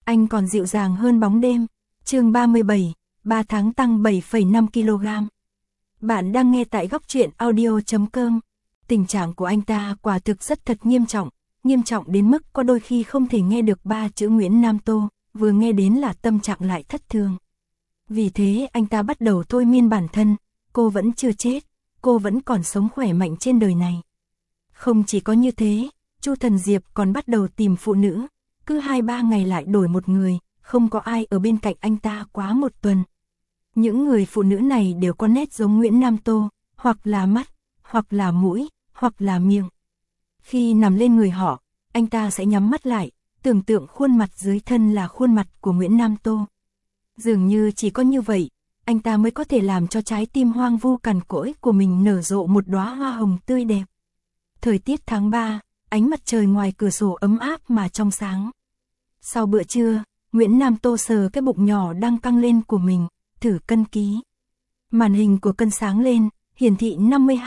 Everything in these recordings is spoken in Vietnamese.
anh còn dịu dàng hơn bóng đêm. Chương 37, 3 tháng tăng 7,5 kg. Bạn đang nghe tại góc truyện audio.com. Tình trạng của anh ta quả thực rất thật nghiêm trọng đến mức có đôi khi không thể nghe được 3 chữ Nguyễn Nam Tô, vừa nghe đến là tâm trạng lại thất thường. Vì thế anh ta bắt đầu thôi miên bản thân, cô vẫn chưa chết, cô vẫn còn sống khỏe mạnh trên đời này. Không chỉ có như thế, Chu Thần Diệp còn bắt đầu tìm phụ nữ, cứ 2-3 ngày lại đổi một người, không có ai ở bên cạnh anh ta quá một tuần. Những người phụ nữ này đều có nét giống Nguyễn Nam Tô, hoặc là mắt, hoặc là mũi, hoặc là miệng. Khi nằm lên người họ, anh ta sẽ nhắm mắt lại, tưởng tượng khuôn mặt dưới thân là khuôn mặt của Nguyễn Nam Tô. Dường như chỉ có như vậy, anh ta mới có thể làm cho trái tim hoang vu cằn cỗi của mình nở rộ một đóa hoa hồng tươi đẹp. Thời tiết tháng 3, ánh mặt trời ngoài cửa sổ ấm áp mà trong sáng. Sau bữa trưa, Nguyễn Nam Tô sờ cái bụng nhỏ đang căng lên của mình, thử cân ký. Màn hình của cân sáng lên, hiển thị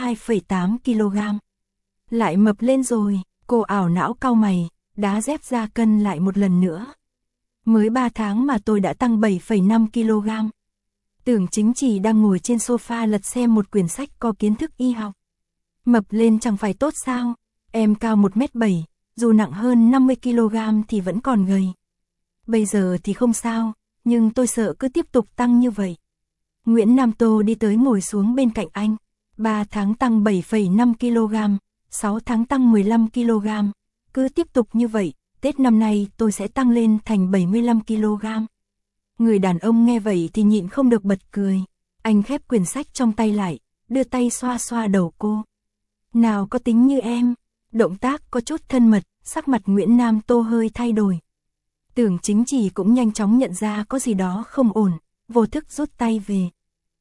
52,8 kg. Lại mập lên rồi, cô ảo não cau mày, đá dép ra cân lại một lần nữa. Mới 3 tháng mà tôi đã tăng 7,5 kg. Tưởng Chính Trì đang ngồi trên sofa lật xem một quyển sách có kiến thức y học. Mập lên chẳng phải tốt sao, em cao 1m7, dù nặng hơn 50 kg thì vẫn còn gầy. Bây giờ thì không sao, nhưng tôi sợ cứ tiếp tục tăng như vậy. Nguyễn Nam Tô đi tới ngồi xuống bên cạnh anh. 3 tháng tăng 7,5 kg, 6 tháng tăng 15 kg. Cứ tiếp tục như vậy, Tết năm nay tôi sẽ tăng lên thành 75 kg. Người đàn ông nghe vậy thì nhịn không được bật cười. Anh khép quyển sách trong tay lại, đưa tay xoa xoa đầu cô. Nào có tính như em. Động tác có chút thân mật, sắc mặt Nguyễn Nam Tô hơi thay đổi. Tưởng Chính Trì cũng nhanh chóng nhận ra có gì đó không ổn, vô thức rút tay về.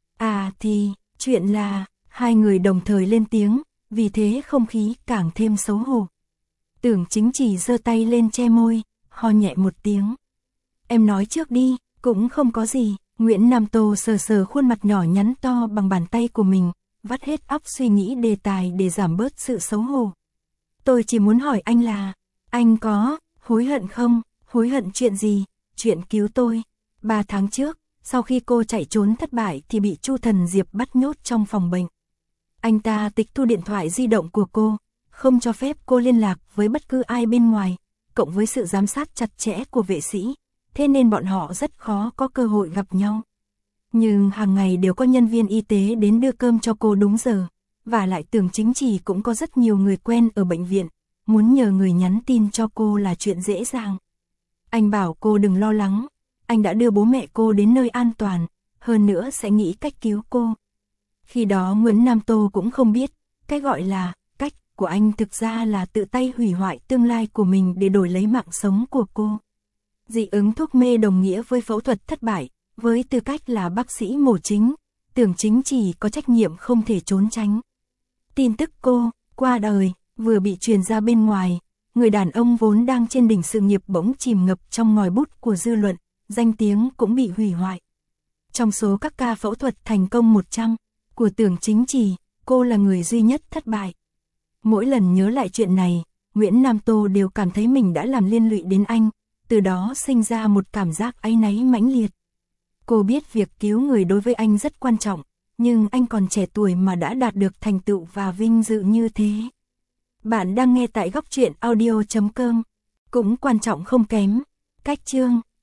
À thì, chuyện là, hai người đồng thời lên tiếng, vì thế không khí càng thêm xấu hổ. Tưởng Chính Trì giơ tay lên che môi, ho nhẹ một tiếng. Em nói trước đi, cũng không có gì. Nguyễn Nam Tô sờ sờ khuôn mặt nhỏ nhắn to bằng bàn tay của mình, vắt hết óc suy nghĩ đề tài để giảm bớt sự xấu hổ. Tôi chỉ muốn hỏi anh là, anh có hối hận không? Hối hận chuyện gì? Chuyện cứu tôi. 3 tháng trước, sau khi cô chạy trốn thất bại thì bị Chu Thần Diệp bắt nhốt trong phòng bệnh. Anh ta tịch thu điện thoại di động của cô, không cho phép cô liên lạc với bất cứ ai bên ngoài, cộng với sự giám sát chặt chẽ của vệ sĩ, thế nên bọn họ rất khó có cơ hội gặp nhau. Nhưng hàng ngày đều có nhân viên y tế đến đưa cơm cho cô đúng giờ, và lại Tưởng Chính Trì cũng có rất nhiều người quen ở bệnh viện, muốn nhờ người nhắn tin cho cô là chuyện dễ dàng. Anh bảo cô đừng lo lắng, anh đã đưa bố mẹ cô đến nơi an toàn, hơn nữa sẽ nghĩ cách cứu cô. Khi đó Nguyễn Nam Tô cũng không biết, cái gọi là cách của anh thực ra là tự tay hủy hoại tương lai của mình để đổi lấy mạng sống của cô. Dị ứng thuốc mê đồng nghĩa với phẫu thuật thất bại, với tư cách là bác sĩ mổ chính, Tưởng Chính Trì có trách nhiệm không thể trốn tránh. Tin tức cô qua đời vừa bị truyền ra bên ngoài, người đàn ông vốn đang trên đỉnh sự nghiệp bỗng chìm ngập trong ngòi bút của dư luận, danh tiếng cũng bị hủy hoại. Trong số các ca phẫu thuật thành công 100 của Tưởng Chính Trì, cô là người duy nhất thất bại. Mỗi lần nhớ lại chuyện này, Nguyễn Nam Tô đều cảm thấy mình đã làm liên lụy đến anh, từ đó sinh ra một cảm giác áy náy mãnh liệt. Cô biết việc cứu người đối với anh rất quan trọng, nhưng anh còn trẻ tuổi mà đã đạt được thành tựu và vinh dự như thế. Bạn đang nghe tại góc truyện audio.com, cũng quan trọng không kém. Cách chương